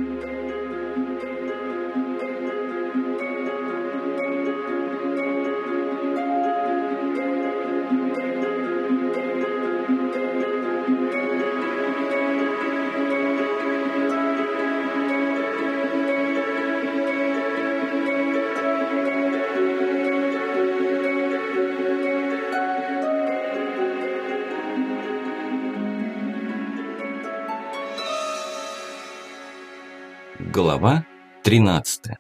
Глава 13.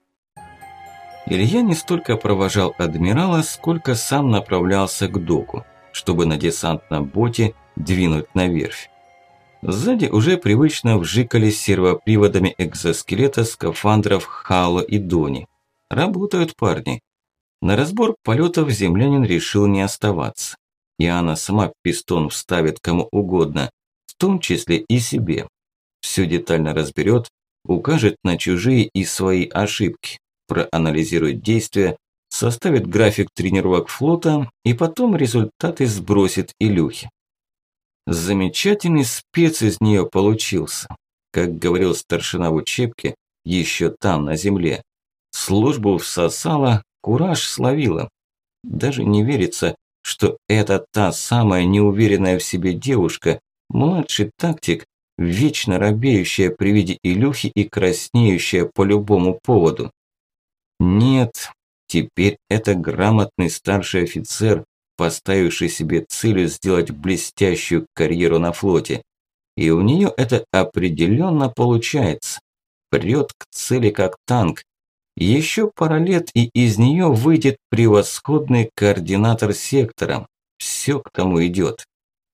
Илья не столько провожал адмирала, сколько сам направлялся к доку, чтобы на десантном боте двинуть на верфь. Сзади уже привычно вжикались сервоприводами экзоскелета скафандров Хало и Дони. Работают парни. На разбор полетов землянин решил не оставаться. И она сама пистон вставит кому угодно, в том числе и себе. Все детально разберет, укажет на чужие и свои ошибки, проанализирует действия, составит график тренировок флота и потом результаты сбросит Илюхе. Замечательный спец из нее получился. Как говорил старшина в учебке, еще там, на земле. Службу всосала, кураж словила. Даже не верится, что это та самая неуверенная в себе девушка, младший тактик, вечно робеющая при виде Илюхи и краснеющая по любому поводу. Нет, теперь это грамотный старший офицер, поставивший себе целью сделать блестящую карьеру на флоте. И у нее это определенно получается. Прет к цели как танк. Еще пара лет, и из нее выйдет превосходный координатор сектора. Все к тому идет.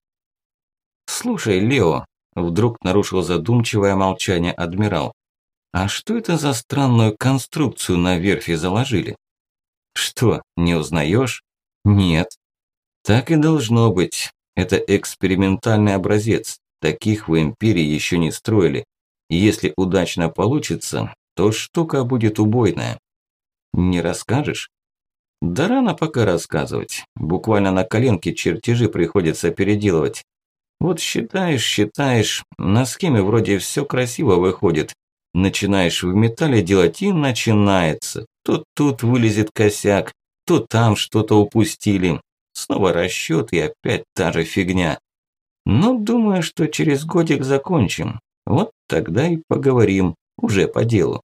Слушай, Лео, вдруг нарушил задумчивое молчание адмирал. А что это за странную конструкцию на верфи заложили? Что, не узнаешь? Нет. Так и должно быть. Это экспериментальный образец. Таких в империи еще не строили. И если удачно получится, то штука будет убойная. Не расскажешь? Да рано пока рассказывать. Буквально на коленке чертежи приходится переделывать. Вот считаешь, на схеме вроде все красиво выходит. Начинаешь в металле делать и начинается. То тут вылезет косяк, то там что-то упустили. Снова расчет и опять та же фигня. Но думаю, что через годик закончим. Вот тогда и поговорим, уже по делу.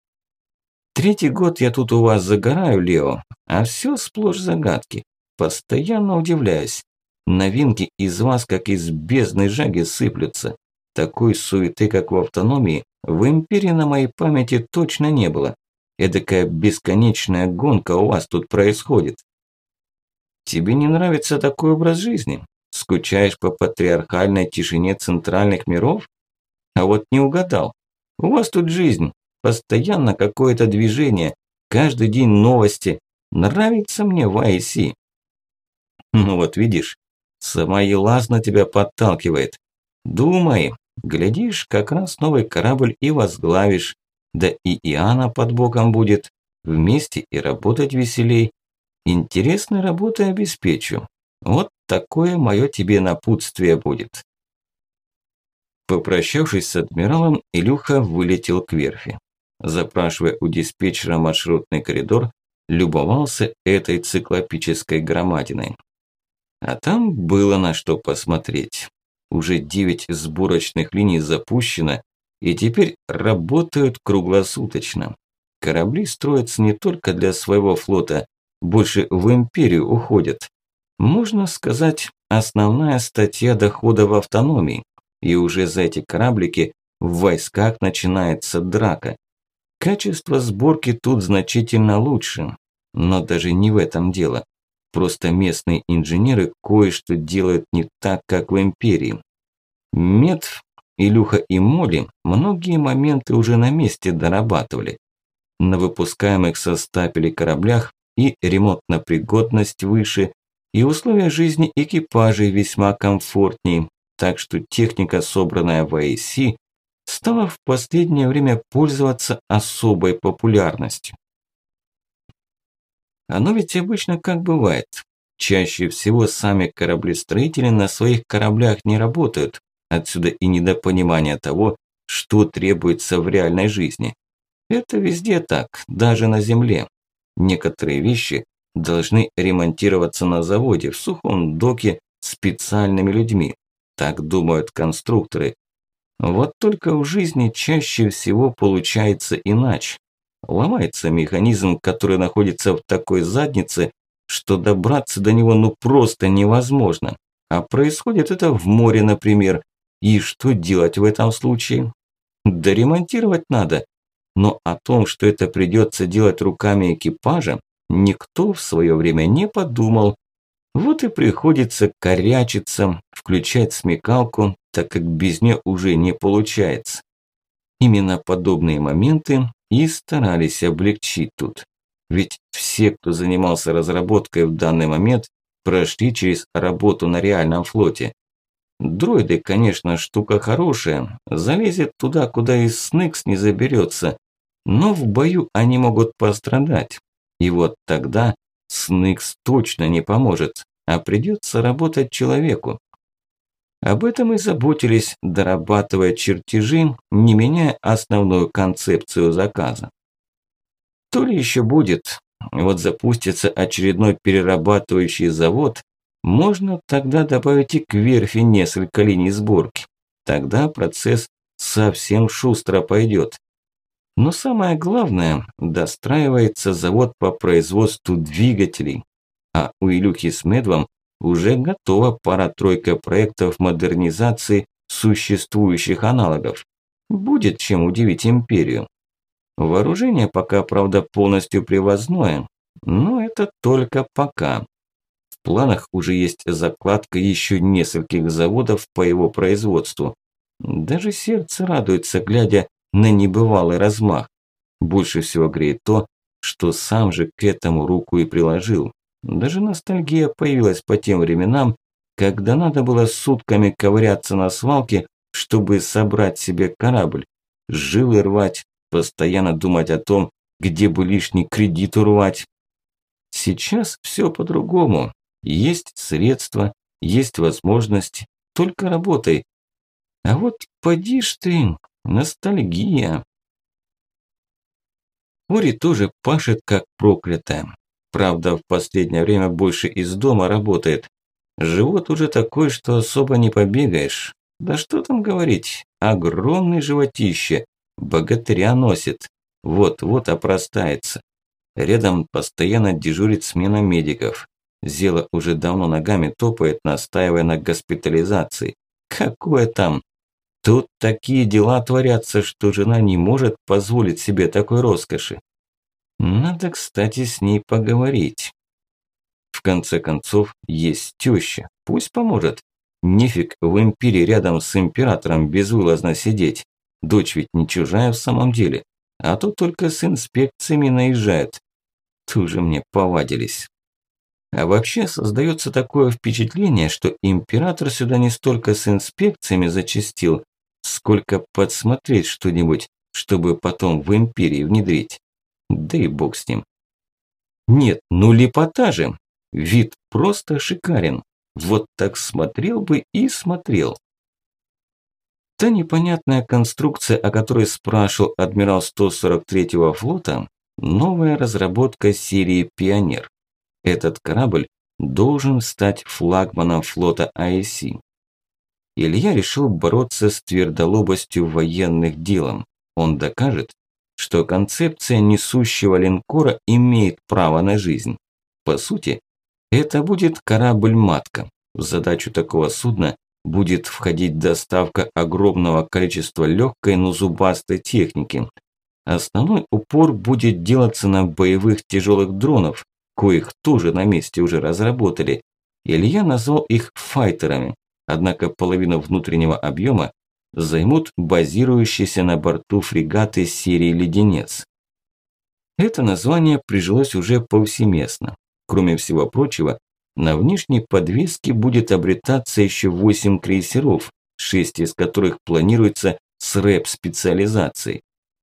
3-й год я тут у вас загораю, Лео, а все сплошь загадки. Постоянно удивляюсь. Новинки из вас, как из бездны жаги, сыплются. Такой суеты, как в автономии, в империи на моей памяти точно не было. Эдакая бесконечная гонка у вас тут происходит. Тебе не нравится такой образ жизни? Скучаешь по патриархальной тишине центральных миров? А вот не угадал. У вас тут жизнь, постоянно какое-то движение, каждый день новости. Нравится мне в IC. Ну вот видишь, сама Елаз на тебя подталкивает. Думай, глядишь, как раз новый корабль и возглавишь. Да и Иоанна под боком будет. Вместе и работать веселей. Интересной работой обеспечу. Вот такое мое тебе напутствие будет. Попрощавшись с адмиралом, Илюха вылетел к верфи. Запрашивая у диспетчера маршрутный коридор, любовался этой циклопической громадиной. А там было на что посмотреть. Уже 9 сборочных линий запущено, и теперь работают круглосуточно. Корабли строятся не только для своего флота, больше в империю уходят. Можно сказать, основная статья дохода в автономии. И уже за эти кораблики в войсках начинается драка. Качество сборки тут значительно лучше. Но даже не в этом дело. Просто местные инженеры кое-что делают не так, как в империи. Мед, Илюха и Молли многие моменты уже на месте дорабатывали. На выпускаемых со стапелей кораблях и ремонтно-пригодность выше, и условия жизни экипажей весьма комфортнее, так что техника, собранная в IC, стала в последнее время пользоваться особой популярностью. Оно ведь обычно как бывает. Чаще всего сами кораблестроители на своих кораблях не работают, отсюда и недопонимание того, что требуется в реальной жизни. Это везде так, даже на Земле. Некоторые вещи должны ремонтироваться на заводе, в сухом доке специальными людьми. Так думают конструкторы. Вот только в жизни чаще всего получается иначе. Ломается механизм, который находится в такой заднице, что добраться до него ну просто невозможно. А происходит это в море, например. И что делать в этом случае? Да ремонтировать надо. Но о том, что это придется делать руками экипажа, никто в свое время не подумал. Вот и приходится корячиться, включать смекалку, так как без нее уже не получается. Именно подобные моменты и старались облегчить тут. Ведь все, кто занимался разработкой в данный момент, прошли через работу на реальном флоте. Дроиды, конечно, штука хорошая, залезет туда, куда и Сныкс не заберется, но в бою они могут пострадать. И вот тогда Сныкс точно не поможет, а придется работать человеку. Об этом и заботились, дорабатывая чертежи, не меняя основную концепцию заказа. То ли еще будет, вот запустится очередной перерабатывающий завод, можно тогда добавить и к верфи несколько линий сборки. Тогда процесс совсем шустро пойдет. Но самое главное, достраивается завод по производству двигателей, а у Илюхи с Медвом уже готова пара-тройка проектов модернизации существующих аналогов. Будет чем удивить империю. Вооружение пока, правда, полностью привозное, но это только пока. В планах уже есть закладка еще нескольких заводов по его производству. Даже сердце радуется, глядя на небывалый размах. Больше всего греет то, что сам же к этому руку и приложил. Даже ностальгия появилась по тем временам, когда надо было сутками ковыряться на свалке, чтобы собрать себе корабль, жилы рвать, постоянно думать о том, где бы лишний кредит урвать. Сейчас все по-другому. Есть средства, есть возможность, только работай. А вот поди ж ты, ностальгия. Ори тоже пашет как проклятая. Правда, в последнее время больше из дома работает. Живот уже такой, что особо не побегаешь. Да что там говорить, огромный животище. Богатыря носит. Вот-вот опростается. Рядом постоянно дежурит смена медиков. Зела уже давно ногами топает, настаивая на госпитализации. Какое там? Тут такие дела творятся, что жена не может позволить себе такой роскоши. Надо, кстати, с ней поговорить. В конце концов, есть теща. Пусть поможет. Нефиг в империи рядом с императором безвылазно сидеть. Дочь ведь не чужая в самом деле. А то только с инспекциями наезжают. Тоже мне повадились. А вообще создается такое впечатление, что император сюда не столько с инспекциями зачастил, сколько подсмотреть что-нибудь, чтобы потом в империи внедрить. Да и бог с ним. Нет, ну лепота же. Вид просто шикарен. Вот так смотрел бы и смотрел. Та непонятная конструкция, о которой спрашивал адмирал 143-го флота, новая разработка серии «Пионер». Этот корабль должен стать флагманом флота АЭСи. Илья решил бороться с твердолобостью военных делом. Он докажет, что концепция несущего линкора имеет право на жизнь. По сути, это будет корабль-матка. В задачу такого судна будет входить доставка огромного количества легкой, но зубастой техники. Основной упор будет делаться на боевых тяжелых дронов, коих тоже на месте уже разработали. Илья назвал их файтерами, однако половину внутреннего объема займут базирующиеся на борту фрегаты серии «Леденец». Это название прижилось уже повсеместно. Кроме всего прочего, на внешней подвеске будет обретаться еще 8 крейсеров, 6 из которых планируется с рэп-специализацией.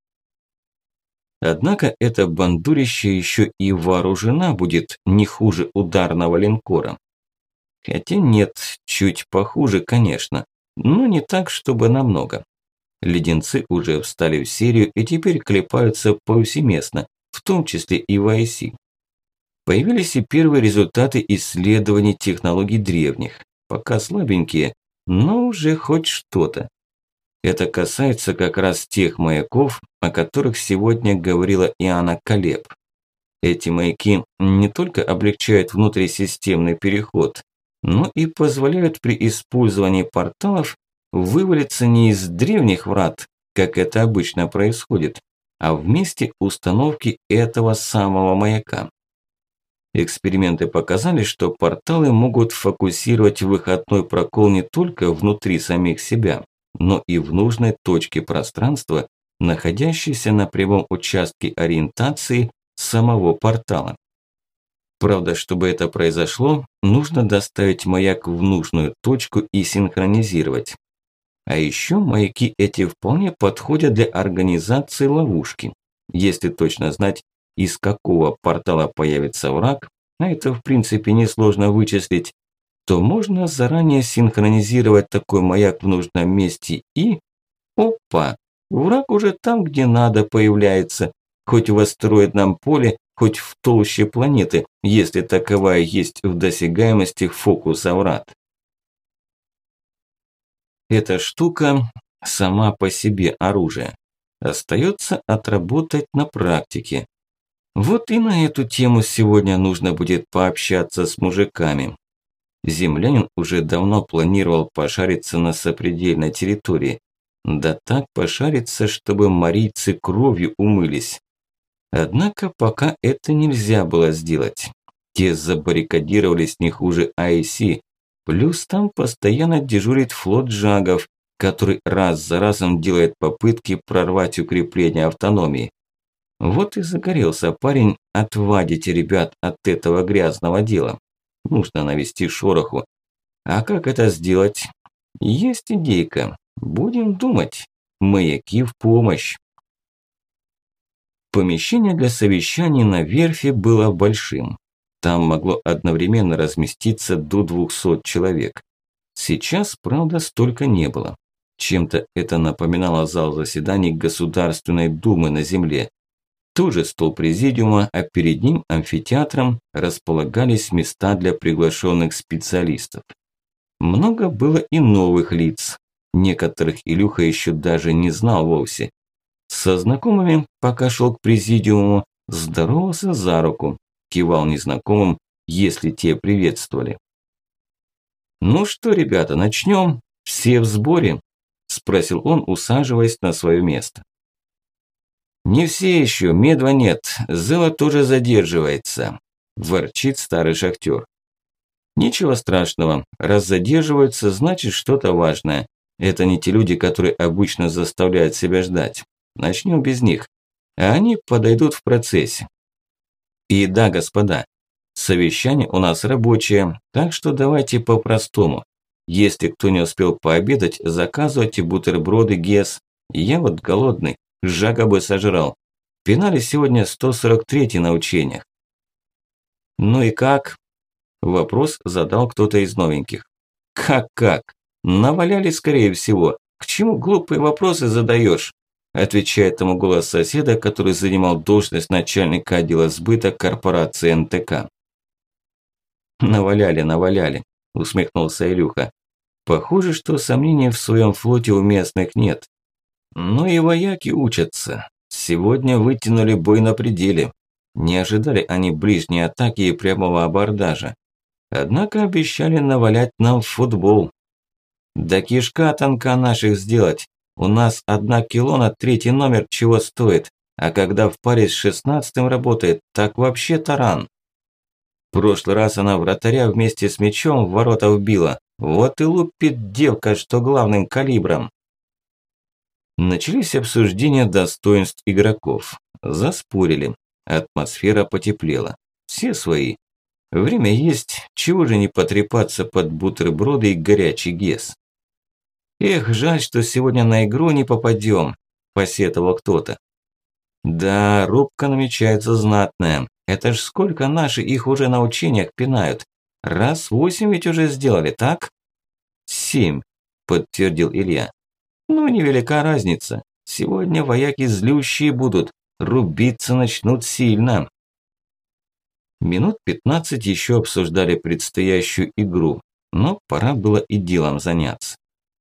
Однако эта бандурище еще и вооружена будет не хуже ударного линкора. Хотя нет, чуть похуже, конечно, но не так, чтобы намного. Леденцы уже встали в серию и теперь клепаются повсеместно, в том числе и в IC. Появились и первые результаты исследований технологий древних. Пока слабенькие, но уже хоть что-то. Это касается как раз тех маяков, о которых сегодня говорила Иоанна Колеб. Эти маяки не только облегчают внутрисистемный переход, но и позволяют при использовании порталов вывалиться не из древних врат, как это обычно происходит, а в месте установки этого самого маяка. Эксперименты показали, что порталы могут фокусировать выходной прокол не только внутри самих себя, но и в нужной точке пространства, находящейся на прямом участке ориентации самого портала. Правда, чтобы это произошло, нужно доставить маяк в нужную точку и синхронизировать. А еще маяки эти вполне подходят для организации ловушки. Если точно знать, из какого портала появится враг, а это в принципе несложно вычислить, то можно заранее синхронизировать такой маяк в нужном месте и… Опа! Враг уже там, где надо, появляется. Хоть в астероидном поле, хоть в толще планеты, если таковая есть в досягаемости фокуса врат. Эта штука сама по себе оружие. Остается отработать на практике. Вот и на эту тему сегодня нужно будет пообщаться с мужиками. Землянин уже давно планировал пошариться на сопредельной территории. Да так пошариться, чтобы марийцы кровью умылись. Однако пока это нельзя было сделать. Те забаррикадировались не хуже IC, плюс там постоянно дежурит флот джагов, который раз за разом делает попытки прорвать укрепление автономии. Вот и загорелся парень отвадить ребят от этого грязного дела. Нужно навести шороху. А как это сделать? Есть идейка. Будем думать. Маяки в помощь. Помещение для совещаний на верфи было большим. Там могло одновременно разместиться до 200 человек. Сейчас, правда, столько не было. Чем-то это напоминало зал заседаний Государственной Думы на Земле. Тоже стол президиума, а перед ним амфитеатром располагались места для приглашенных специалистов. Много было и новых лиц. Некоторых Илюха еще даже не знал вовсе. Со знакомыми, пока шел к президиуму, здоровался за руку, кивал незнакомым, если те приветствовали. «Ну что, ребята, начнем? Все в сборе?» – спросил он, усаживаясь на свое место. «Не все еще, медва нет, Зела тоже задерживается», – ворчит старый шахтер. «Ничего страшного, раз задерживаются, значит что-то важное. Это не те люди, которые обычно заставляют себя ждать. Начнем без них, а они подойдут в процессе. И да, господа, совещание у нас рабочее, так что давайте по-простому. Если кто не успел пообедать, заказывайте бутерброды ГЕС. Я вот голодный, жака бы сожрал. Пинали сегодня 143-й на учениях». «Ну и как?» Вопрос задал кто-то из новеньких. «Как? Наваляли, скорее всего. К чему глупые вопросы задаешь?» Отвечает ему голос соседа, который занимал должность начальника отдела сбыта корпорации НТК. «Наваляли», усмехнулся Илюха. «Похоже, что сомнений в своем флоте у местных нет. Но и вояки учатся. Сегодня вытянули бой на пределе. Не ожидали они ближней атаки и прямого абордажа. Однако обещали навалять нам в футбол. Да кишка тонка наших сделать. У нас 1 килона 3-й номер чего стоит, а когда в паре с 16-м работает, так вообще таран. Прошлый раз она вратаря вместе с мячом в ворота вбила. Вот и лупит девка, что главным калибром». Начались обсуждения достоинств игроков. Заспорили. Атмосфера потеплела. Все свои. Время есть, чего же не потрепаться под бутерброды и горячий ГЕС. «Эх, жаль, что сегодня на игру не попадем», – посетовал кто-то. «Да, рубка намечается знатная. Это ж сколько наши их уже на учениях пинают. Раз 8 ведь уже сделали, так?» 7, подтвердил Илья. Ну, невелика разница. Сегодня вояки злющие будут, рубиться начнут сильно. Минут 15 еще обсуждали предстоящую игру, но пора было и делом заняться.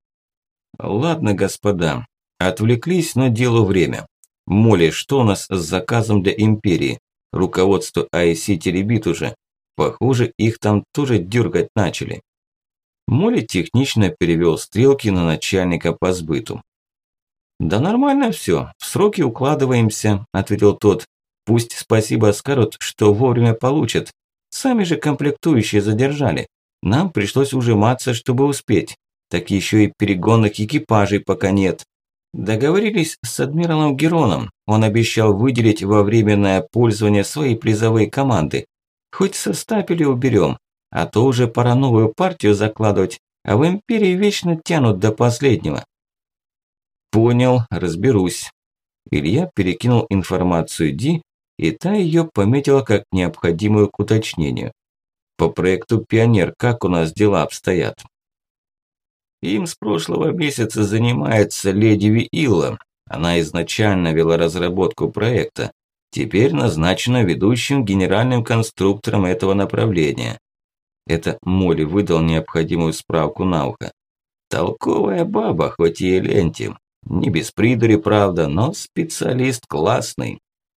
Ладно, господа, отвлеклись, но делу время. Молли, что у нас с заказом для Империи? Руководство IC теребит уже. Похоже, их там тоже дергать начали. Молли технично перевел стрелки на начальника по сбыту. «Да нормально все, в сроки укладываемся», – ответил тот. «Пусть спасибо скажут, что вовремя получат. Сами же комплектующие задержали. Нам пришлось ужиматься, чтобы успеть. Так еще и перегонных экипажей пока нет. Договорились с адмиралом Героном. Он обещал выделить во временное пользование свои призовые команды. Хоть со стапеля уберем, а то уже пора новую партию закладывать, а в Империи вечно тянут до последнего». «Понял, разберусь». Илья перекинул информацию Ди, и та ее пометила как необходимую к уточнению. «По проекту «Пионер» как у нас дела обстоят?» «Им с прошлого месяца занимается леди Виилла. Она изначально вела разработку проекта. Теперь назначена ведущим генеральным конструктором этого направления». Это Молли выдал необходимую справку на ухо. «Толковая баба, хоть и ленти. Не без придури, правда, но специалист классный».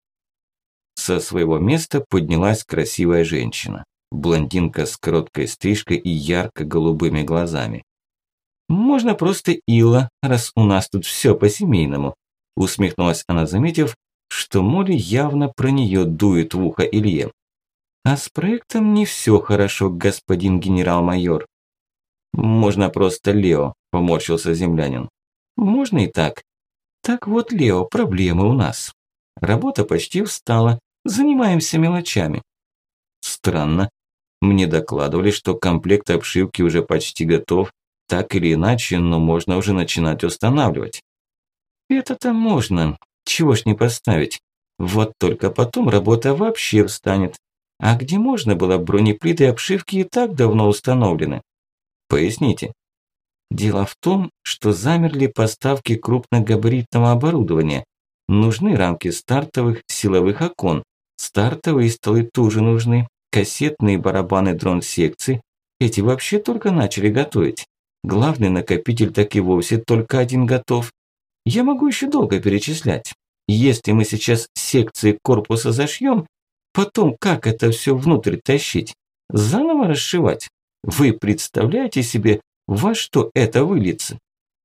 Со своего места поднялась красивая женщина. Блондинка с короткой стрижкой и ярко-голубыми глазами. «Можно просто Илла, раз у нас тут все по-семейному», усмехнулась она, заметив, что Молли явно про нее дует в ухо Илье. «А с проектом не все хорошо, господин генерал-майор». «Можно просто Лео», поморщился землянин. «Можно и так. Так вот, Лео, проблемы у нас. Работа почти встала, занимаемся мелочами». «Странно. Мне докладывали, что комплект обшивки уже почти готов, так или иначе, но можно уже начинать устанавливать». «Это-то можно. Чего ж не поставить? Вот только потом работа вообще встанет. А где можно было, бронеплиты и обшивки и так давно установлены». «Поясните». «Дело в том, что замерли поставки крупногабаритного оборудования. Нужны рамки стартовых силовых окон. Стартовые столы тоже нужны. Кассетные барабаны дрон-секций. Эти вообще только начали готовить. Главный накопитель так и вовсе только один готов. Я могу еще долго перечислять. Если мы сейчас секции корпуса зашьем, потом как это все внутрь тащить? Заново расшивать? Вы представляете себе, во что это выльется?»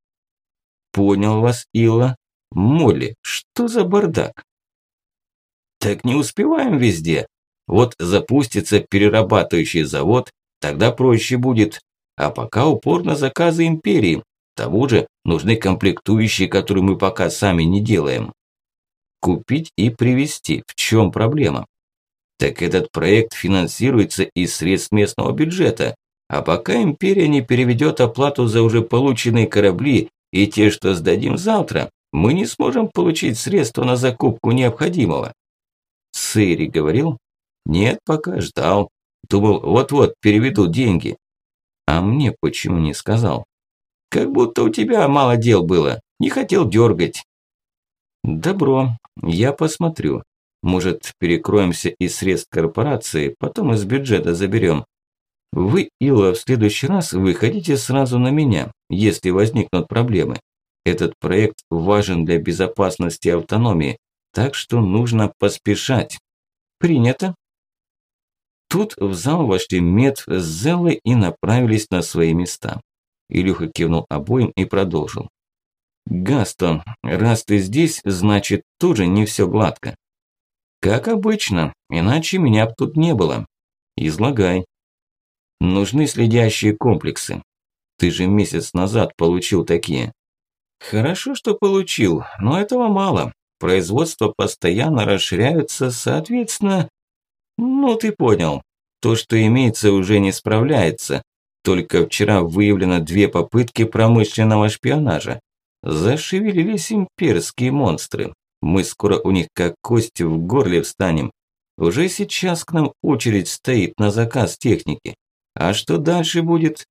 «Понял вас, Илла. Молли, что за бардак?» «Так не успеваем везде. Вот запустится перерабатывающий завод, тогда проще будет. А пока упор на заказы Империи. К тому же нужны комплектующие, которые мы пока сами не делаем». «Купить и привезти. В чем проблема?» «Так этот проект финансируется из средств местного бюджета. А пока Империя не переведет оплату за уже полученные корабли и те, что сдадим завтра, мы не сможем получить средства на закупку необходимого». «Сэри говорил?» «Нет, пока ждал. Думал, вот-вот переведут деньги». «А мне почему не сказал?» «Как будто у тебя мало дел было. Не хотел дергать». «Добро, я посмотрю. Может, перекроемся из средств корпорации, потом из бюджета заберем. Вы, Илла, в следующий раз выходите сразу на меня, если возникнут проблемы. Этот проект важен для безопасности и автономии, так что нужно поспешать». «Принято». Тут в зал вошли Мед с Зеллой и направились на свои места. Илюха кивнул обоим и продолжил. «Гастон, раз ты здесь, значит, тоже не все гладко». «Как обычно, иначе меня б тут не было». «Излагай». «Нужны следящие комплексы. Ты же месяц назад получил такие». «Хорошо, что получил, но этого мало. Производство постоянно расширяются, соответственно...» «Ну, ты понял. То, что имеется, уже не справляется. Только вчера выявлено 2 попытки промышленного шпионажа. Зашевелились имперские монстры. Мы скоро у них как кости в горле встанем. Уже сейчас к нам очередь стоит на заказ техники. А что дальше будет?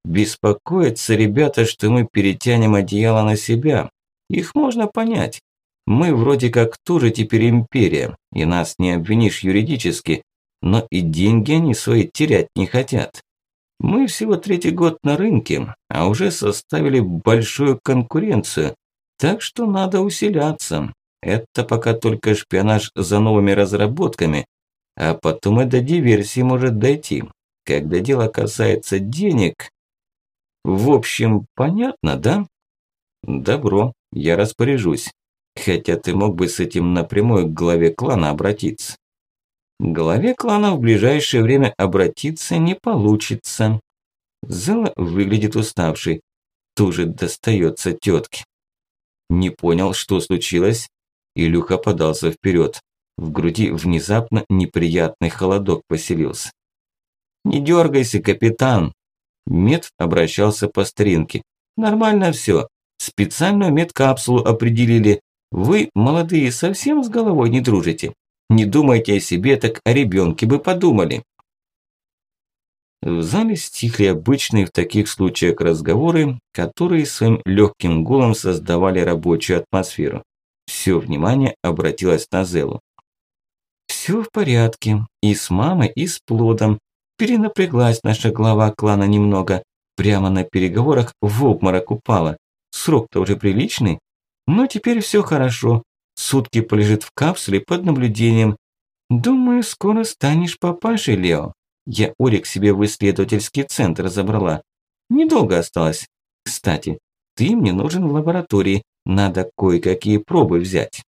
Беспокоятся ребята, что мы перетянем одеяло на себя. Их можно понять. Мы вроде как тоже теперь империя, и нас не обвинишь юридически, но и деньги они свои терять не хотят. Мы всего 3-й год на рынке, а уже составили большую конкуренцию, так что надо усиляться. Это пока только шпионаж за новыми разработками, а потом и до диверсии может дойти. Когда дело касается денег... В общем, понятно, да? Добро, я распоряжусь. Хотя ты мог бы с этим напрямую к главе клана обратиться. К главе клана в ближайшее время обратиться не получится. Зела выглядит уставшей. Тоже достается тетке. Не понял, что случилось? Илюха подался вперед. В груди внезапно неприятный холодок поселился. «Не дергайся, капитан!» Мед обращался по старинке. «Нормально все. Специальную медкапсулу определили. Вы, молодые, совсем с головой не дружите. Не думайте о себе, так о ребенке бы подумали». В зале стихли обычные в таких случаях разговоры, которые своим легким гулом создавали рабочую атмосферу. Все внимание обратилось на Зелу. «Все в порядке. И с мамой, и с плодом. Перенапряглась наша глава клана немного. Прямо на переговорах в обморок упала. Срок-то уже приличный. Но теперь все хорошо. Сутки полежит в капсуле под наблюдением. Думаю, скоро станешь папашей, Лео. Я Орик себе в исследовательский центр забрала. Недолго осталось. Кстати, ты мне нужен в лаборатории. Надо кое-какие пробы взять».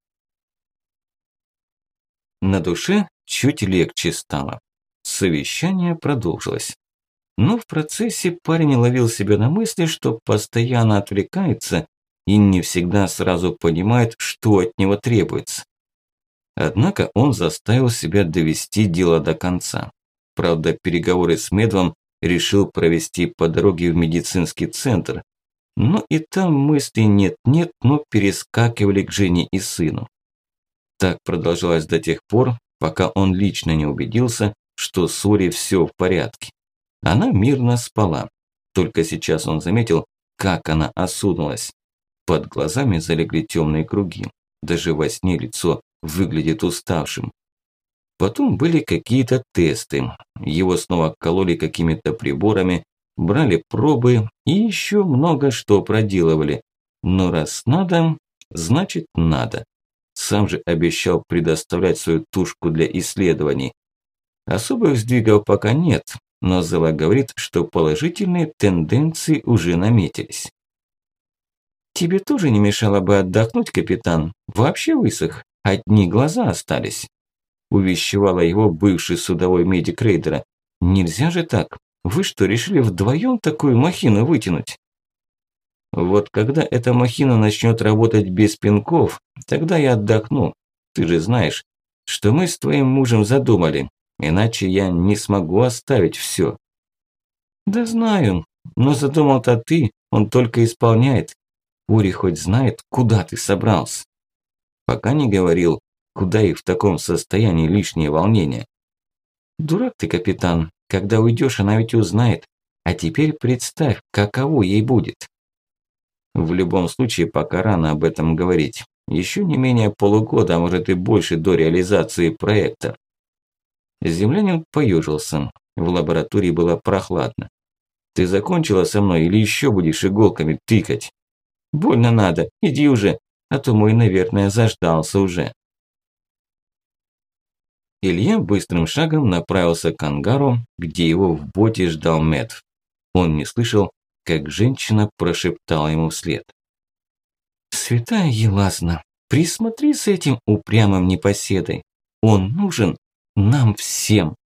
На душе чуть легче стало. Совещание продолжилось. Но в процессе парень ловил себя на мысли, что постоянно отвлекается и не всегда сразу понимает, что от него требуется. Однако он заставил себя довести дело до конца. Правда, переговоры с Медвом решил провести по дороге в медицинский центр, но и там мысли нет-нет, но перескакивали к жене и сыну. Так продолжалось до тех пор, пока он лично не убедился, что с Ори все в порядке. Она мирно спала. Только сейчас он заметил, как она осунулась. Под глазами залегли темные круги. Даже во сне лицо выглядит уставшим. Потом были какие-то тесты. Его снова кололи какими-то приборами, брали пробы и еще много что проделывали. Но раз надо, значит надо. Сам же обещал предоставлять свою тушку для исследований. Особых сдвигов пока нет, но Зела говорит, что положительные тенденции уже наметились. «Тебе тоже не мешало бы отдохнуть, капитан? Вообще высох, одни глаза остались», увещевала его бывший судовой медик рейдера. «Нельзя же так. Вы что, решили вдвоем такую махину вытянуть?» «Вот когда эта махина начнет работать без пинков, тогда я отдохну. Ты же знаешь, что мы с твоим мужем задумали, иначе я не смогу оставить все». «Да знаю, но задумал-то ты, он только исполняет. Ури хоть знает, куда ты собрался?» «Пока не говорил, куда и в таком состоянии лишнее волнение». «Дурак ты, капитан, когда уйдешь, она ведь узнает. А теперь представь, каково ей будет». «В любом случае, пока рано об этом говорить. Еще не менее полугода, а может и больше до реализации проекта». Землянин поежился. В лаборатории было прохладно. «Ты закончила со мной или еще будешь иголками тыкать?» «Больно надо, иди уже, а то мой, наверное, заждался уже». Илья быстрым шагом направился к ангару, где его в боте ждал Мэтт. Он не слышал, как женщина прошептала ему вслед: «Святая Елазна, присмотри с этим упрямым непоседой. Он нужен нам всем».